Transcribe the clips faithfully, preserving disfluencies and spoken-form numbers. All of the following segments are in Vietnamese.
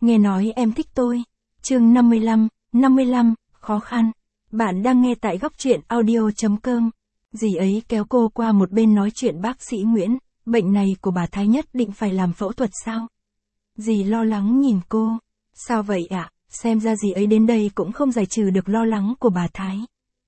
Nghe nói em thích tôi. Chương năm mươi lăm, năm mươi lăm, khó khăn. Bạn đang nghe tại góc truyện audio chấm com. Dì ấy kéo cô qua một bên nói chuyện bác sĩ Nguyễn, bệnh này của bà Thái nhất định phải làm phẫu thuật sao? Dì lo lắng nhìn cô. Sao vậy ạ? À? Xem ra dì ấy đến đây cũng không giải trừ được lo lắng của bà Thái.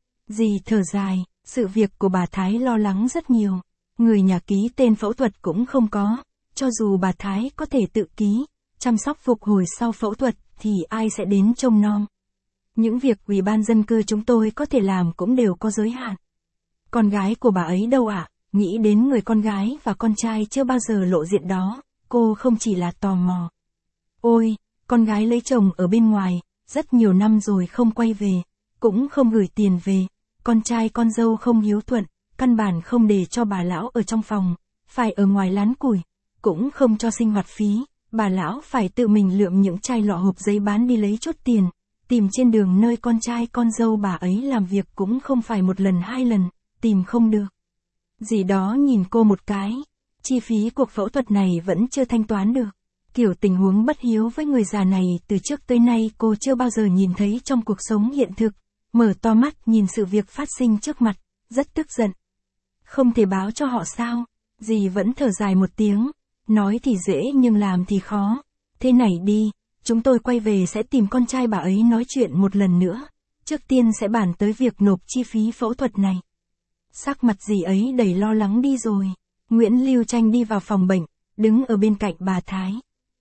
Dì thở dài, sự việc của bà Thái lo lắng rất nhiều. Người nhà ký tên phẫu thuật cũng không có. Cho dù bà Thái có thể tự ký, chăm sóc phục hồi sau phẫu thuật, thì ai sẽ đến trông nom. Những việc ủy ban dân cư chúng tôi có thể làm cũng đều có giới hạn. Con gái của bà ấy đâu ạ? À? Nghĩ đến người con gái và con trai chưa bao giờ lộ diện đó, cô không chỉ là tò mò. Ôi, con gái lấy chồng ở bên ngoài, rất nhiều năm rồi không quay về, cũng không gửi tiền về. Con trai con dâu không hiếu thuận, căn bản không để cho bà lão ở trong phòng, phải ở ngoài lán củi, cũng không cho sinh hoạt phí. Bà lão phải tự mình lượm những chai lọ hộp giấy bán đi lấy chút tiền, tìm trên đường nơi con trai con dâu bà ấy làm việc cũng không phải một lần hai lần, tìm không được. Dì đó nhìn cô một cái, chi phí cuộc phẫu thuật này vẫn chưa thanh toán được. Kiểu tình huống bất hiếu với người già này từ trước tới nay cô chưa bao giờ nhìn thấy trong cuộc sống hiện thực, mở to mắt nhìn sự việc phát sinh trước mặt, rất tức giận. Không thể báo cho họ sao? Dì vẫn thở dài một tiếng. Nói thì dễ nhưng làm thì khó. Thế này đi, chúng tôi quay về sẽ tìm con trai bà ấy nói chuyện một lần nữa. Trước tiên sẽ bàn tới việc nộp chi phí phẫu thuật này. Sắc mặt dì ấy đầy lo lắng đi rồi. Nguyễn Lưu Tranh đi vào phòng bệnh, đứng ở bên cạnh bà Thái.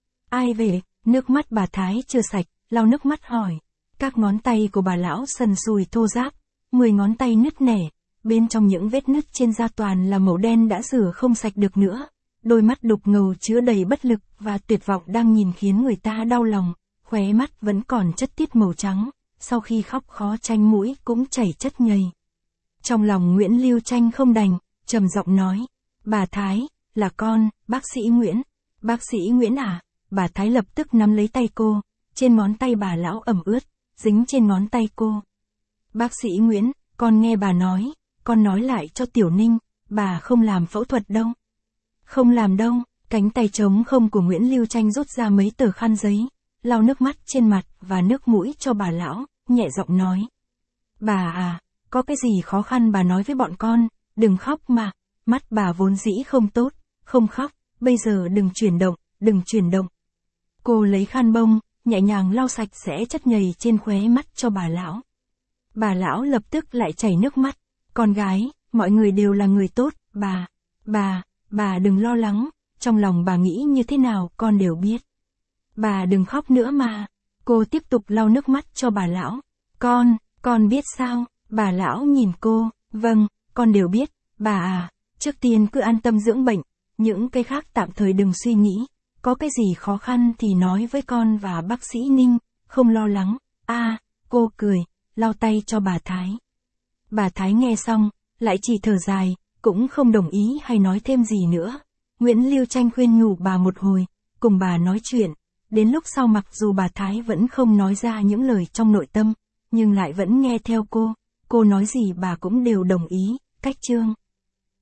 Ai về? Nước mắt bà Thái chưa sạch, lau nước mắt hỏi. Các ngón tay của bà lão sần sùi thô ráp, mười ngón tay nứt nẻ, bên trong những vết nứt trên da toàn là màu đen đã rửa không sạch được nữa. Đôi mắt đục ngầu chứa đầy bất lực và tuyệt vọng đang nhìn khiến người ta đau lòng, khóe mắt vẫn còn chất tiết màu trắng, sau khi khóc khó tránh mũi cũng chảy chất nhầy. Trong lòng Nguyễn Lưu Tranh không đành, trầm giọng nói, bà Thái, là con, bác sĩ Nguyễn. Bác sĩ Nguyễn à? Bà Thái lập tức nắm lấy tay cô, trên ngón tay bà lão ẩm ướt, dính trên ngón tay cô. Bác sĩ Nguyễn, con nghe bà nói, con nói lại cho Tiểu Ninh, bà không làm phẫu thuật đâu. Không làm đâu. Cánh tay trống không của Nguyễn Lưu Tranh rút ra mấy tờ khăn giấy, lau nước mắt trên mặt và nước mũi cho bà lão, nhẹ giọng nói. Bà à, có cái gì khó khăn bà nói với bọn con, đừng khóc mà, mắt bà vốn dĩ không tốt, không khóc, bây giờ đừng chuyển động, đừng chuyển động. Cô lấy khăn bông, nhẹ nhàng lau sạch sẽ chất nhầy trên khóe mắt cho bà lão. Bà lão lập tức lại chảy nước mắt, con gái, mọi người đều là người tốt, bà, bà, bà đừng lo lắng, trong lòng bà nghĩ như thế nào con đều biết. Bà đừng khóc nữa mà. Cô tiếp tục lau nước mắt cho bà lão. Con, con biết sao? Bà lão nhìn cô, vâng, con đều biết, bà à, trước tiên cứ an tâm dưỡng bệnh, những cái khác tạm thời đừng suy nghĩ, có cái gì khó khăn thì nói với con và bác sĩ Ninh, không lo lắng. A, à, cô cười, lau tay cho bà Thái. Bà Thái nghe xong, lại chỉ thở dài, cũng không đồng ý hay nói thêm gì nữa. Nguyễn Lưu Tranh khuyên nhủ bà một hồi, cùng bà nói chuyện, đến lúc sau mặc dù bà Thái vẫn không nói ra những lời trong nội tâm, nhưng lại vẫn nghe theo cô, cô nói gì bà cũng đều đồng ý, cách chương.